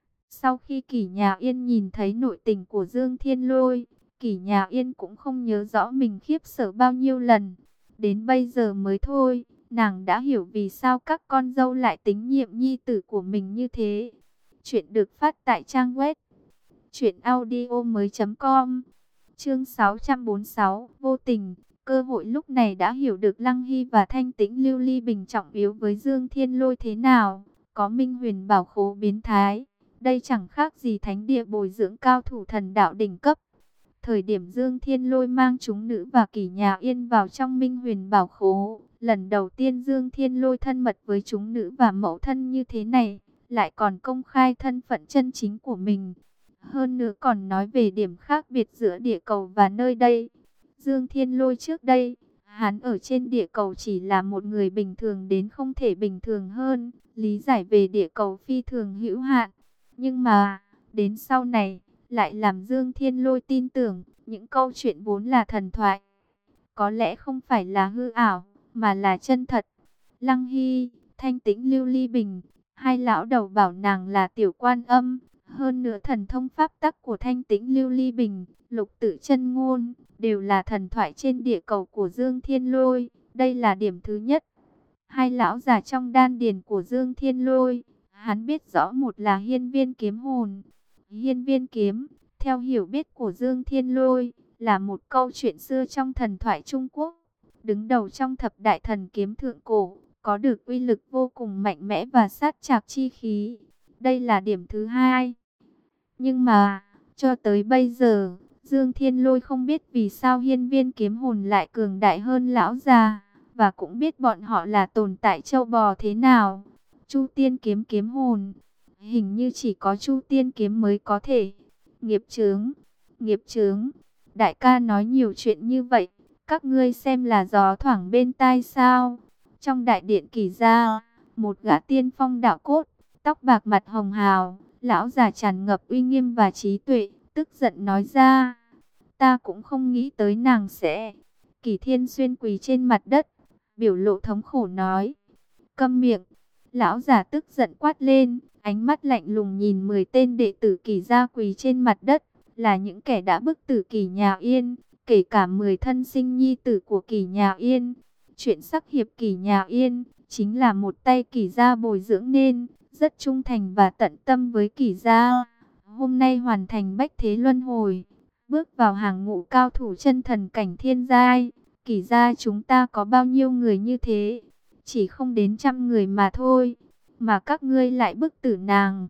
Speaker 1: Sau khi Kỷ Nhà Yên nhìn thấy nội tình của Dương Thiên Lôi, Kỷ Nhà Yên cũng không nhớ rõ mình khiếp sợ bao nhiêu lần. Đến bây giờ mới thôi, nàng đã hiểu vì sao các con dâu lại tín nhiệm nhi tử của mình như thế. Chuyện được phát tại trang web truyện audio mới chấm com. Chương sáu trăm bốn mươi sáu, vô tình. Cơ hội lúc này đã hiểu được Lăng Hy và Thanh Tĩnh Lưu Ly Bình trọng yếu với Dương Thiên Lôi thế nào. Có Minh Huyền Bảo Khố biến thái, đây chẳng khác gì thánh địa bồi dưỡng cao thủ thần đạo đỉnh cấp. Thời điểm Dương Thiên Lôi mang chúng nữ và Kỷ Nhà Yên vào trong Minh Huyền Bảo Khố, lần đầu tiên Dương Thiên Lôi thân mật với chúng nữ và mẫu thân như thế này, lại còn công khai thân phận chân chính của mình. Hơn nữa còn nói về điểm khác biệt giữa địa cầu và nơi đây. Dương Thiên Lôi trước đây, hắn ở trên địa cầu chỉ là một người bình thường đến không thể bình thường hơn, lý giải về địa cầu phi thường hữu hạn. Nhưng mà, đến sau này, lại làm Dương Thiên Lôi tin tưởng, những câu chuyện vốn là thần thoại. Có lẽ không phải là hư ảo, mà là chân thật. Lăng Hy, Thanh Tĩnh Lưu Ly Bình, hai lão đầu bảo nàng là Tiểu Quan Âm. Hơn nữa thần thông pháp tắc của Thanh Tĩnh Lưu Ly Bình, Lục Tự Chân Ngôn, đều là thần thoại trên địa cầu của Dương Thiên Lôi. Đây là điểm thứ nhất. Hai lão già trong đan điền của Dương Thiên Lôi, hắn biết rõ một là hiên viên kiếm hồn. Hiên viên kiếm, theo hiểu biết của Dương Thiên Lôi, là một câu chuyện xưa trong thần thoại Trung Quốc. Đứng đầu trong thập đại thần kiếm thượng cổ, có được uy lực vô cùng mạnh mẽ và sát trạc chi khí. Đây là điểm thứ hai. Nhưng mà, cho tới bây giờ, Dương Thiên Lôi không biết vì sao hiên viên kiếm hồn lại cường đại hơn lão già, và cũng biết bọn họ là tồn tại châu bò thế nào. Chu Tiên kiếm kiếm hồn, hình như chỉ có Chu Tiên kiếm mới có thể. Nghiệp chướng, nghiệp chướng, đại ca nói nhiều chuyện như vậy, các ngươi xem là gió thoảng bên tai sao? Trong đại điện Kỷ gia, một gã tiên phong đạo cốt, tóc bạc mặt hồng hào, lão già tràn ngập uy nghiêm và trí tuệ, tức giận nói ra. Ta cũng không nghĩ tới nàng sẽ. Kỷ Thiên Xuyên quỳ trên mặt đất, biểu lộ thống khổ nói. Câm miệng. Lão già tức giận quát lên, ánh mắt lạnh lùng nhìn mười tên đệ tử Kỷ gia quỳ trên mặt đất, là những kẻ đã bức tử Kỷ Nhà Yên, kể cả mười thân sinh nhi tử của Kỷ Nhà Yên. Chuyện sắc hiệp Kỷ Nhà Yên, chính là một tay Kỷ gia bồi dưỡng nên, rất trung thành và tận tâm với Kỷ gia. Hôm nay hoàn thành bách thế luân hồi, bước vào hàng ngũ cao thủ chân thần cảnh thiên giai. Kỷ gia chúng ta có bao nhiêu người như thế? Chỉ không đến trăm người mà thôi. Mà các ngươi lại bức tử nàng.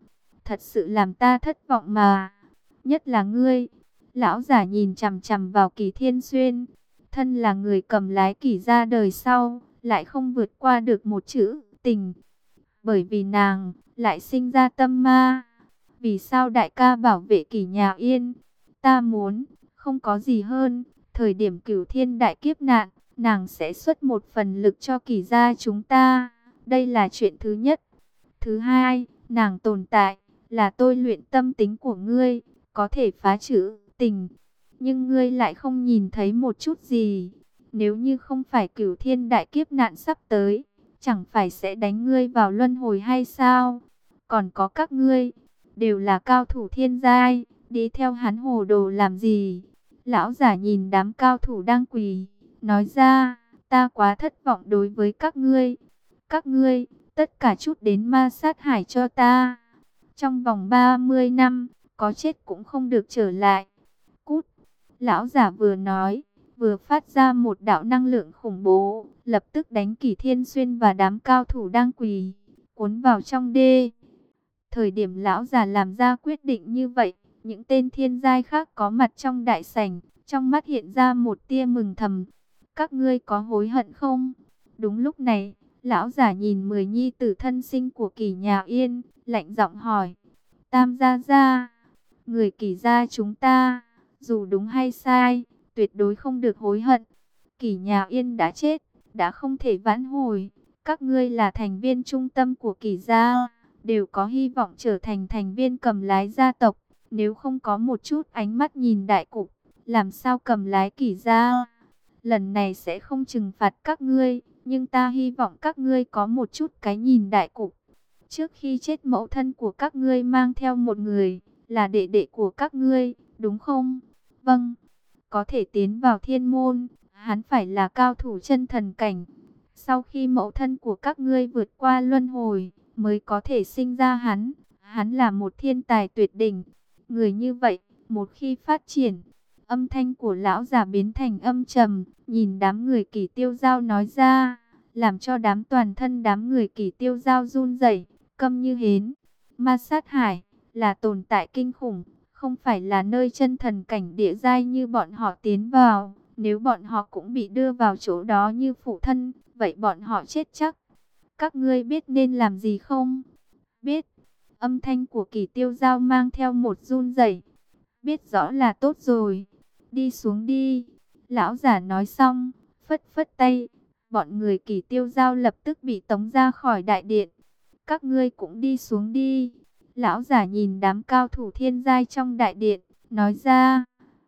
Speaker 1: thật sự làm ta thất vọng mà. Nhất là ngươi. Lão giả nhìn chằm chằm vào Kỳ Thiên Xuyên. Thân là người cầm lái Kỳ gia đời sau, lại không vượt qua được một chữ tình. Bởi vì nàng lại sinh ra tâm ma. Vì sao đại ca bảo vệ Kỳ nhà Yên? Ta muốn, không có gì hơn. Thời điểm cửu thiên đại kiếp nạn, nàng sẽ xuất một phần lực cho Kỳ gia chúng ta. Đây là chuyện thứ nhất. Thứ hai, nàng tồn tại là tôi luyện tâm tính của ngươi, có thể phá trừ tình. Nhưng ngươi lại không nhìn thấy một chút gì. Nếu như không phải cửu thiên đại kiếp nạn sắp tới, chẳng phải sẽ đánh ngươi vào luân hồi hay sao? Còn có các ngươi, đều là cao thủ thiên giai, đi theo hắn hồ đồ làm gì? Lão giả nhìn đám cao thủ đang quỳ, nói ra, ta quá thất vọng đối với các ngươi. Các ngươi, tất cả chút đến ma sát hải cho ta. Trong vòng ba mươi năm, có chết cũng không được trở lại. Cút! Lão giả vừa nói, vừa phát ra một đạo năng lượng khủng bố, lập tức đánh Kỳ Thiên Xuyên và đám cao thủ đang quỳ, cuốn vào trong đê. Thời điểm lão già làm ra quyết định như vậy, những tên thiên giai khác có mặt trong đại sảnh, trong mắt hiện ra một tia mừng thầm. Các ngươi có hối hận không? Đúng lúc này, lão già nhìn mười nhi tử thân sinh của Kỳ nhà Yên, lạnh giọng hỏi. Tam gia gia, người Kỳ gia chúng ta, dù đúng hay sai, tuyệt đối không được hối hận. Kỳ nhà Yên đã chết, đã không thể vãn hồi. Các ngươi là thành viên trung tâm của Kỳ gia, đều có hy vọng trở thành thành viên cầm lái gia tộc. Nếu không có một chút ánh mắt nhìn đại cục, làm sao cầm lái Kỳ gia? Lần này sẽ không trừng phạt các ngươi, nhưng ta hy vọng các ngươi có một chút cái nhìn đại cục. Trước khi chết mẫu thân của các ngươi mang theo một người, là đệ đệ của các ngươi, đúng không? Vâng, có thể tiến vào thiên môn, hắn phải là cao thủ chân thần cảnh. Sau khi mẫu thân của các ngươi vượt qua luân hồi, mới có thể sinh ra hắn. Hắn là một thiên tài tuyệt đỉnh. Người như vậy, một khi phát triển, âm thanh của lão già biến thành âm trầm, nhìn đám người Kỳ Tiêu Giao nói ra, làm cho đám toàn thân đám người Kỳ Tiêu Giao run rẩy, câm như hến. Ma sát hải là tồn tại kinh khủng, không phải là nơi chân thần cảnh địa giai như bọn họ tiến vào. Nếu bọn họ cũng bị đưa vào chỗ đó như phụ thân, vậy bọn họ chết chắc. Các ngươi biết nên làm gì không? Biết. Âm thanh của Kỳ Tiêu Giao mang theo một run rẩy. Biết rõ là tốt rồi. Đi xuống đi. Lão giả nói xong, phất phất tay. Bọn người Kỳ Tiêu Giao lập tức bị tống ra khỏi đại điện. Các ngươi cũng đi xuống đi. Lão giả nhìn đám cao thủ thiên giai trong đại điện, nói ra.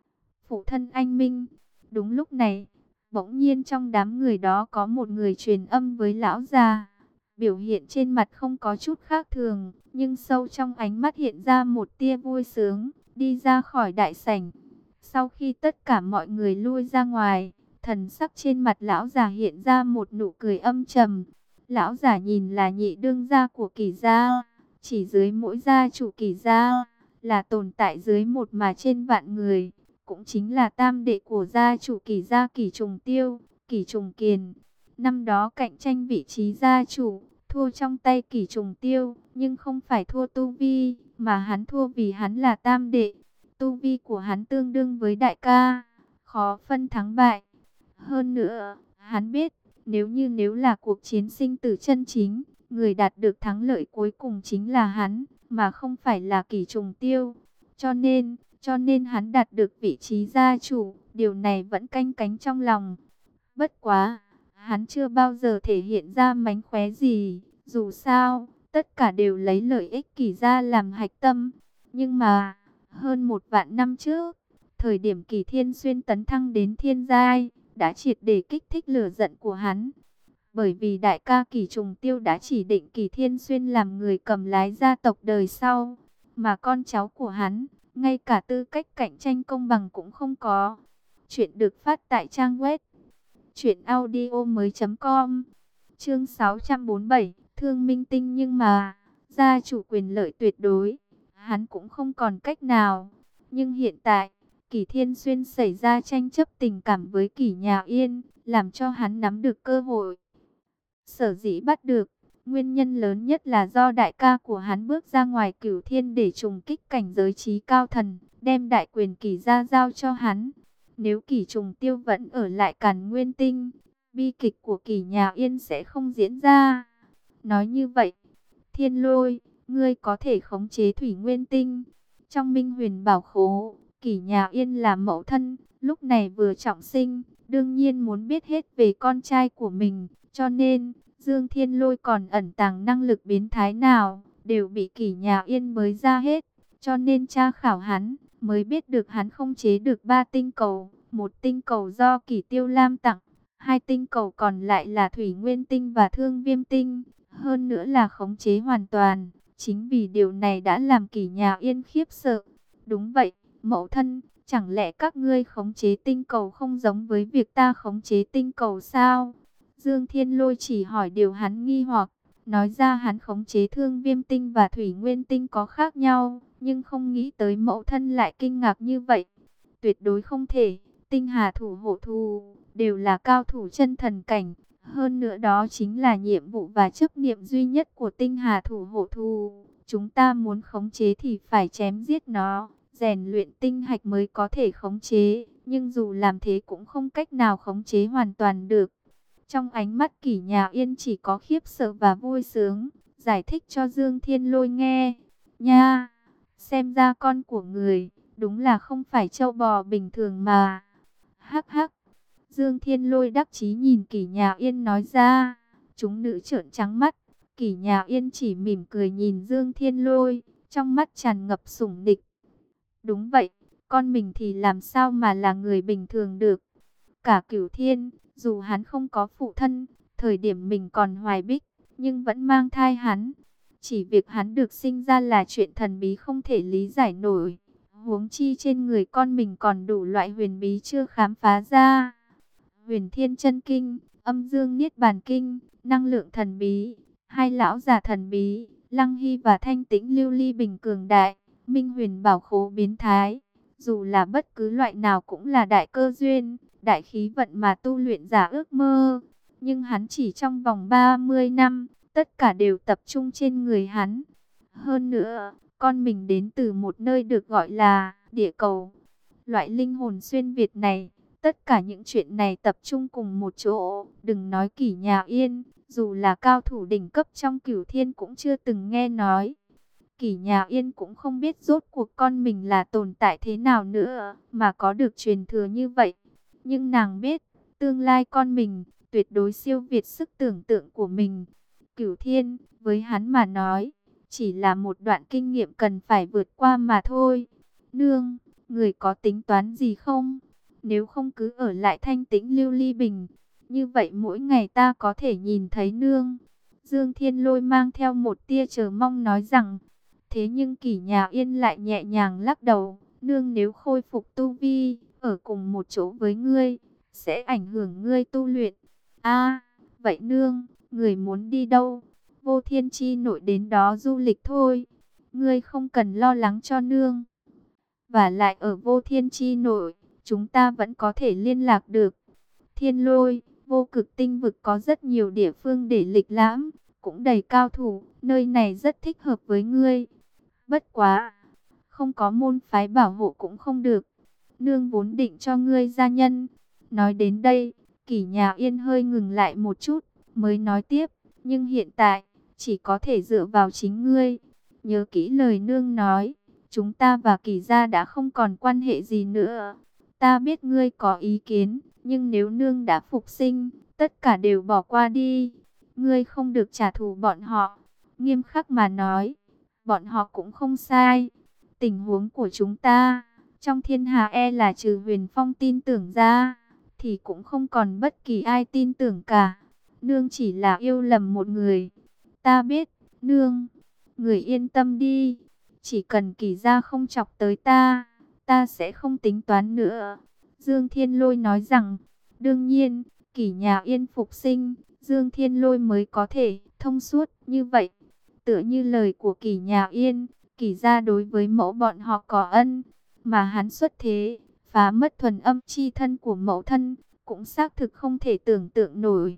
Speaker 1: Phụ thân anh Minh. Đúng lúc này, bỗng nhiên trong đám người đó có một người truyền âm với lão già. Biểu hiện trên mặt không có chút khác thường, nhưng sâu trong ánh mắt hiện ra một tia vui sướng, đi ra khỏi đại sảnh. Sau khi tất cả mọi người lui ra ngoài, thần sắc trên mặt lão già hiện ra một nụ cười âm trầm. Lão già nhìn là nhị đương gia của Kỳ gia, chỉ dưới mỗi gia chủ Kỳ gia, là tồn tại dưới một mà trên vạn người. Cũng chính là tam đệ của gia chủ Kỳ gia Kỳ Trùng Tiêu, Kỳ Trùng Kiền. Năm đó cạnh tranh vị trí gia chủ, thua trong tay Kỳ Trùng Tiêu, nhưng không phải thua tu vi, mà hắn thua vì hắn là tam đệ. Tu vi của hắn tương đương với đại ca, khó phân thắng bại. Hơn nữa, hắn biết, nếu như nếu là cuộc chiến sinh tử chân chính, người đạt được thắng lợi cuối cùng chính là hắn, mà không phải là Kỳ Trùng Tiêu. Cho nên, cho nên hắn đạt được vị trí gia chủ, điều này vẫn canh cánh trong lòng. Bất quá, hắn chưa bao giờ thể hiện ra mánh khóe gì, dù sao, tất cả đều lấy lợi ích Kỳ gia làm hạch tâm. Nhưng mà, hơn một vạn năm trước, thời điểm Kỳ Thiên Xuyên tấn thăng đến thiên giai, đã triệt để kích thích lửa giận của hắn. Bởi vì đại ca Kỳ Trùng Tiêu đã chỉ định Kỳ Thiên Xuyên làm người cầm lái gia tộc đời sau, mà con cháu của hắn, ngay cả tư cách cạnh tranh công bằng cũng không có. Chuyện được phát tại trang web truyện audio mới chấm com. Chương sáu trăm bốn mươi bảy, Thương Minh Tinh. Nhưng mà, gia chủ quyền lợi tuyệt đối, hắn cũng không còn cách nào. Nhưng hiện tại, Kỳ Thiên Xuyên xảy ra tranh chấp tình cảm với Kỳ nhà Yên, làm cho hắn nắm được cơ hội. Sở dĩ bắt được, Nguyên nhân lớn nhất là do đại ca của hắn bước ra ngoài cửu thiên để trùng kích cảnh giới trí cao thần, đem đại quyền Kỷ gia giao cho hắn. Nếu Kỷ Trùng Tiêu vẫn ở lại Càn Nguyên Tinh, bi kịch của Kỷ nhà Yên sẽ không diễn ra. Nói như vậy, Thiên Lôi, ngươi có thể khống chế Thủy Nguyên Tinh. Trong Minh Huyền Bảo Khố, Kỷ nhà Yên là mẫu thân, lúc này vừa trọng sinh, đương nhiên muốn biết hết về con trai của mình, cho nên Dương Thiên Lôi còn ẩn tàng năng lực biến thái nào, đều bị Kỷ nhà Yên mới ra hết, cho nên tra khảo hắn, mới biết được hắn không chế được ba tinh cầu, một tinh cầu do Kỷ Tiêu Lam tặng, hai tinh cầu còn lại là Thủy Nguyên Tinh và Thương Viêm Tinh, hơn nữa là khống chế hoàn toàn. Chính vì điều này đã làm Kỷ nhà Yên khiếp sợ. Đúng vậy, mẫu thân, chẳng lẽ các ngươi khống chế tinh cầu không giống với việc ta khống chế tinh cầu sao? Dương Thiên Lôi chỉ hỏi điều hắn nghi hoặc, nói ra hắn khống chế Thương Viêm Tinh và Thủy Nguyên Tinh có khác nhau, nhưng không nghĩ tới mẫu thân lại kinh ngạc như vậy. Tuyệt đối không thể, Tinh Hà thủ hộ thù đều là cao thủ chân thần cảnh, hơn nữa đó chính là nhiệm vụ và chấp niệm duy nhất của Tinh Hà thủ hộ thù. Chúng ta muốn khống chế thì phải chém giết nó, rèn luyện tinh hạch mới có thể khống chế, nhưng dù làm thế cũng không cách nào khống chế hoàn toàn được. Trong ánh mắt Kỷ nhà Yên chỉ có khiếp sợ và vui sướng, giải thích cho Dương Thiên Lôi nghe. Nha, xem ra con của người, đúng là không phải trâu bò bình thường mà. Hắc hắc, Dương Thiên Lôi đắc chí nhìn Kỷ nhà Yên nói ra. Chúng nữ trợn trắng mắt, Kỷ nhà Yên chỉ mỉm cười nhìn Dương Thiên Lôi, trong mắt tràn ngập sủng nịch. Đúng vậy, con mình thì làm sao mà là người bình thường được. Cả Cửu Thiên, dù hắn không có phụ thân, thời điểm mình còn hoài bích, nhưng vẫn mang thai hắn. Chỉ việc hắn được sinh ra là chuyện thần bí không thể lý giải nổi. Huống chi trên người con mình còn đủ loại huyền bí chưa khám phá ra. Huyền Thiên Chân Kinh, Âm Dương Niết Bàn Kinh, Năng Lượng Thần Bí, hai lão già thần bí, Lăng Hy và Thanh Tĩnh Lưu Ly Bình cường đại, Minh Huyền Bảo Khố biến thái. Dù là bất cứ loại nào cũng là đại cơ duyên, đại khí vận mà tu luyện giả ước mơ. Nhưng hắn chỉ trong vòng ba mươi năm, tất cả đều tập trung trên người hắn. Hơn nữa, con mình đến từ một nơi được gọi là địa cầu. Loại linh hồn xuyên Việt này, tất cả những chuyện này tập trung cùng một chỗ. Đừng nói Kỷ nhà Yên, dù là cao thủ đỉnh cấp trong Cửu Thiên cũng chưa từng nghe nói. Kỷ nhà Yên cũng không biết rốt cuộc con mình là tồn tại thế nào nữa, mà có được truyền thừa như vậy. Nhưng nàng biết, tương lai con mình, tuyệt đối siêu việt sức tưởng tượng của mình. Cửu Thiên, với hắn mà nói, chỉ là một đoạn kinh nghiệm cần phải vượt qua mà thôi. Nương, người có tính toán gì không? Nếu không cứ ở lại Thanh Tĩnh Lưu Ly Bình, như vậy mỗi ngày ta có thể nhìn thấy nương. Dương Thiên Lôi mang theo một tia chờ mong nói rằng, thế nhưng Kỷ nhà Yên lại nhẹ nhàng lắc đầu, nương nếu khôi phục tu vi, ở cùng một chỗ với ngươi, sẽ ảnh hưởng ngươi tu luyện. A, vậy nương, người muốn đi đâu? Vô Thiên Chi nội đến đó du lịch thôi, ngươi không cần lo lắng cho nương. Và lại ở Vô Thiên Chi nội, chúng ta vẫn có thể liên lạc được. Thiên Lôi, Vô Cực Tinh vực có rất nhiều địa phương để lịch lãm, cũng đầy cao thủ, nơi này rất thích hợp với ngươi. Bất quá, không có môn phái bảo hộ cũng không được. Nương vốn định cho ngươi gia nhân. Nói đến đây, Kỷ nhà Yên hơi ngừng lại một chút, mới nói tiếp, nhưng hiện tại, chỉ có thể dựa vào chính ngươi. Nhớ kỹ lời nương nói, chúng ta và Kỷ gia đã không còn quan hệ gì nữa. Ta biết ngươi có ý kiến, nhưng nếu nương đã phục sinh, tất cả đều bỏ qua đi. Ngươi không được trả thù bọn họ. Nghiêm khắc mà nói, bọn họ cũng không sai. Tình huống của chúng ta, trong thiên hạ e là trừ Huyền Phong tin tưởng ra, thì cũng không còn bất kỳ ai tin tưởng cả. Nương chỉ là yêu lầm một người. Ta biết, nương, người yên tâm đi. Chỉ cần Kỷ gia không chọc tới ta, ta sẽ không tính toán nữa. Dương Thiên Lôi nói rằng, đương nhiên, Kỷ nhà Yên phục sinh, Dương Thiên Lôi mới có thể thông suốt như vậy. Tựa như lời của Kỷ nhà Yên, Kỷ gia đối với mẫu bọn họ có ân, mà hắn xuất thế, phá mất thuần âm chi thân của mẫu thân, cũng xác thực không thể tưởng tượng nổi.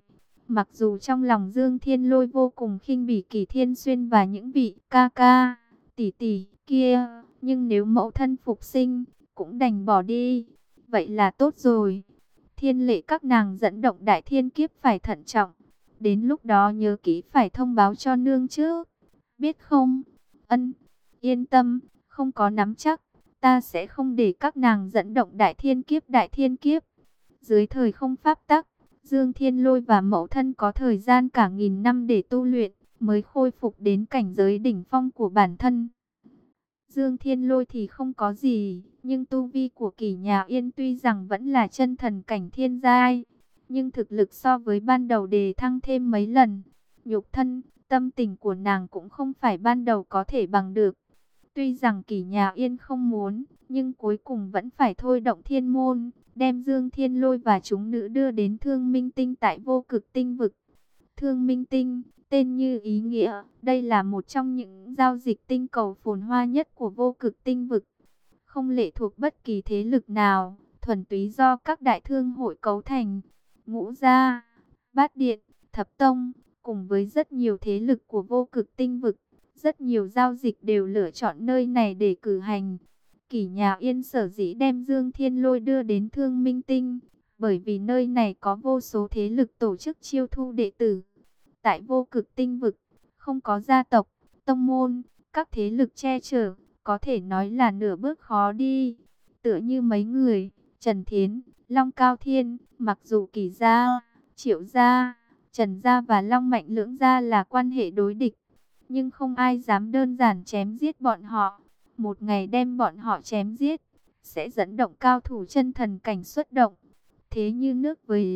Speaker 1: Mặc dù trong lòng Dương Thiên Lôi vô cùng khinh bỉ Kỳ Thiên Xuyên và những vị ca ca, tỷ tỷ kia, nhưng nếu mẫu thân phục sinh, cũng đành bỏ đi. Vậy là tốt rồi. Thiên lệ các nàng dẫn động đại thiên kiếp phải thận trọng. Đến lúc đó nhớ kỹ phải thông báo cho nương trước. Biết không? Ân, yên tâm, không có nắm chắc. Ta sẽ không để các nàng dẫn động đại thiên kiếp đại thiên kiếp. Dưới thời không pháp tắc, Dương Thiên Lôi và mẫu thân có thời gian cả nghìn năm để tu luyện, mới khôi phục đến cảnh giới đỉnh phong của bản thân. Dương Thiên Lôi thì không có gì, nhưng tu vi của Kỷ Nhà Yên tuy rằng vẫn là chân thần cảnh thiên giai, nhưng thực lực so với ban đầu đề thăng thêm mấy lần. Nhục thân, tâm tình của nàng cũng không phải ban đầu có thể bằng được. Tuy rằng Kỷ Nhà Yên không muốn, nhưng cuối cùng vẫn phải thôi động thiên môn, đem Dương Thiên Lôi và chúng nữ đưa đến Thương Minh Tinh tại Vô Cực Tinh vực. Thương Minh Tinh, tên như ý nghĩa, đây là một trong những giao dịch tinh cầu phồn hoa nhất của Vô Cực Tinh vực. Không lệ thuộc bất kỳ thế lực nào, thuần túy do các đại thương hội cấu thành. Ngũ gia, Bát Điện, Thập Tông, cùng với rất nhiều thế lực của Vô Cực Tinh vực, rất nhiều giao dịch đều lựa chọn nơi này để cử hành. Kỷ Nhà Yên sở dĩ đem Dương Thiên Lôi đưa đến Thương Minh Tinh, bởi vì nơi này có vô số thế lực tổ chức chiêu thu đệ tử. Tại Vô Cực Tinh vực, không có gia tộc, tông môn, các thế lực che chở, có thể nói là nửa bước khó đi. Tựa như mấy người, Trần Thiến, Long Cao Thiên, mặc dù Kỷ gia, Triệu gia, Trần gia và Long Mạnh Lưỡng gia là quan hệ đối địch, nhưng không ai dám đơn giản chém giết bọn họ. Một ngày đem bọn họ chém giết, sẽ dẫn động cao thủ chân thần cảnh xuất động. Thế như nước với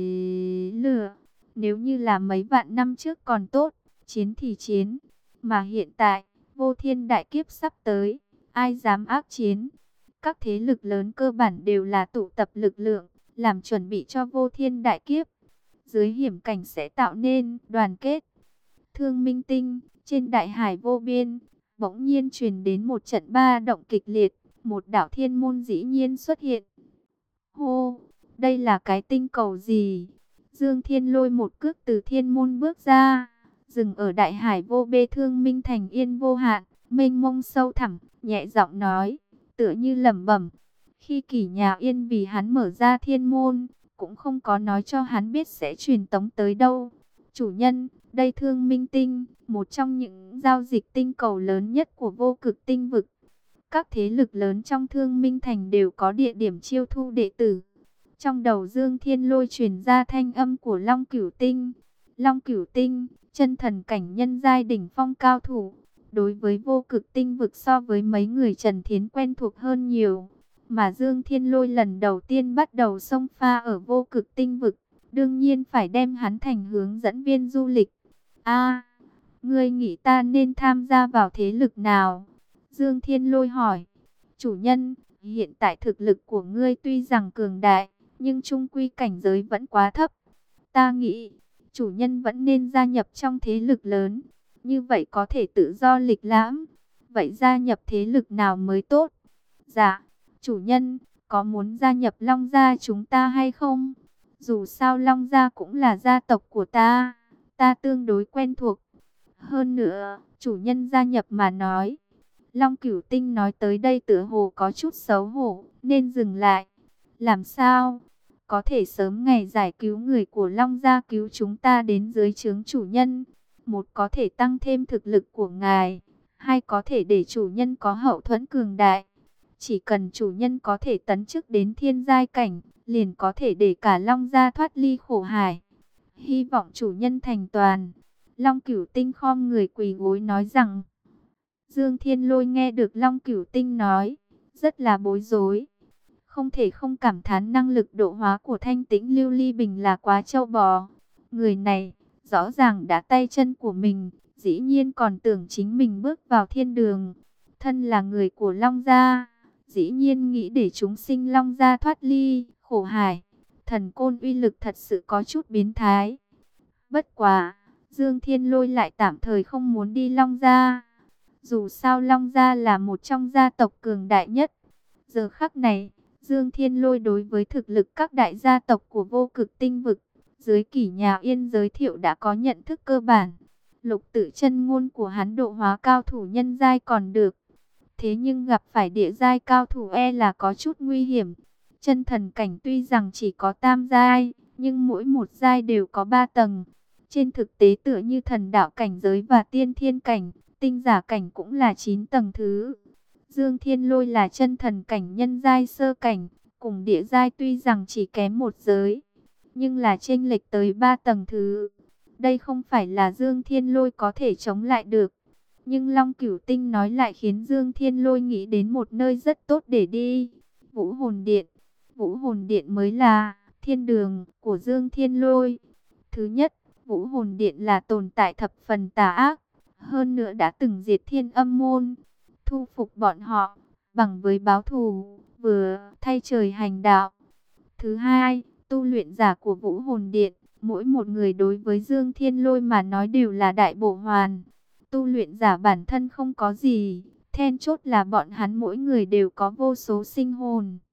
Speaker 1: lửa, nếu như là mấy vạn năm trước còn tốt, chiến thì chiến. Mà hiện tại, vô thiên đại kiếp sắp tới, ai dám ác chiến? Các thế lực lớn cơ bản đều là tụ tập lực lượng, làm chuẩn bị cho vô thiên đại kiếp. Dưới hiểm cảnh sẽ tạo nên đoàn kết. Thương Minh Tinh, trên đại hải vô biên, bỗng nhiên truyền đến một trận ba động kịch liệt, một đảo thiên môn dĩ nhiên xuất hiện. Hô, đây là cái tinh cầu gì? Dương Thiên Lôi một cước từ thiên môn bước ra, dừng ở đại hải vô bê Thương Minh thành yên vô hạn, mênh mông sâu thẳm, nhẹ giọng nói, tựa như lẩm bẩm. Khi Kỷ Nhà Yên vì hắn mở ra thiên môn, cũng không có nói cho hắn biết sẽ truyền tống tới đâu. Chủ nhân, đây Thương Minh Tinh, một trong những giao dịch tinh cầu lớn nhất của Vô Cực Tinh vực. Các thế lực lớn trong Thương Minh Thành đều có địa điểm chiêu thu đệ tử. Trong đầu Dương Thiên Lôi truyền ra thanh âm của Long Cửu Tinh. Long Cửu Tinh, chân thần cảnh nhân giai đỉnh phong cao thủ. Đối với Vô Cực Tinh vực so với mấy người Trần Thiến quen thuộc hơn nhiều. Mà Dương Thiên Lôi lần đầu tiên bắt đầu xông pha ở Vô Cực Tinh vực, đương nhiên phải đem hắn thành hướng dẫn viên du lịch. A, ngươi nghĩ ta nên tham gia vào thế lực nào? Dương Thiên Lôi hỏi. Chủ nhân, hiện tại thực lực của ngươi tuy rằng cường đại, nhưng chung quy cảnh giới vẫn quá thấp. Ta nghĩ, chủ nhân vẫn nên gia nhập trong thế lực lớn, như vậy có thể tự do lịch lãm. Vậy gia nhập thế lực nào mới tốt? Dạ, chủ nhân, có muốn gia nhập Long gia chúng ta hay không? Dù sao Long gia cũng là gia tộc của ta, ta tương đối quen thuộc. Hơn nữa, chủ nhân gia nhập mà nói. Long Cửu Tinh nói tới đây tựa hồ có chút xấu hổ, nên dừng lại. Làm sao? Có thể sớm ngày giải cứu người của Long gia cứu chúng ta đến dưới trướng chủ nhân. Một có thể tăng thêm thực lực của ngài, hai có thể để chủ nhân có hậu thuẫn cường đại. Chỉ cần chủ nhân có thể tấn chức đến thiên giai cảnh, liền có thể để cả Long gia thoát ly khổ hải. Hy vọng chủ nhân thành toàn. Long Cửu Tinh khom người quỳ gối nói rằng. Dương Thiên Lôi nghe được Long Cửu Tinh nói, rất là bối rối. Không thể không cảm thán năng lực độ hóa của Thanh Tĩnh Lưu Ly Bình là quá trâu bò. Người này, rõ ràng đã tay chân của mình, dĩ nhiên còn tưởng chính mình bước vào thiên đường. Thân là người của Long gia, dĩ nhiên nghĩ để chúng sinh Long gia thoát ly, khổ hải. Thần côn uy lực thật sự có chút biến thái. Bất quá, Dương Thiên Lôi lại tạm thời không muốn đi Long gia. Dù sao Long gia là một trong gia tộc cường đại nhất. Giờ khắc này, Dương Thiên Lôi đối với thực lực các đại gia tộc của Vô Cực Tinh vực, dưới kỷ nhà Yên giới thiệu đã có nhận thức cơ bản. Lục tự chân ngôn của hắn độ hóa cao thủ nhân giai còn được. Thế nhưng gặp phải địa giai cao thủ e là có chút nguy hiểm. Chân thần cảnh tuy rằng chỉ có tam giai, nhưng mỗi một giai đều có ba tầng. Trên thực tế tựa như thần đạo cảnh giới và tiên thiên cảnh, tinh giả cảnh cũng là chín tầng thứ. Dương Thiên Lôi là chân thần cảnh nhân giai sơ cảnh, cùng địa giai tuy rằng chỉ kém một giới, nhưng là chênh lệch tới ba tầng thứ. Đây không phải là Dương Thiên Lôi có thể chống lại được. Nhưng Long Cửu Tinh nói lại khiến Dương Thiên Lôi nghĩ đến một nơi rất tốt để đi. Vũ Hồn Điện. Vũ Hồn Điện mới là thiên đường của Dương Thiên Lôi. Thứ nhất, Vũ Hồn Điện là tồn tại thập phần tà ác. Hơn nữa đã từng diệt Thiên Âm Môn. Thu phục bọn họ, bằng với báo thù, vừa thay trời hành đạo. Thứ hai, tu luyện giả của Vũ Hồn Điện. Mỗi một người đối với Dương Thiên Lôi mà nói đều là đại bổ hoàn. Tu luyện giả bản thân không có gì, then chốt là bọn hắn mỗi người đều có vô số sinh hồn.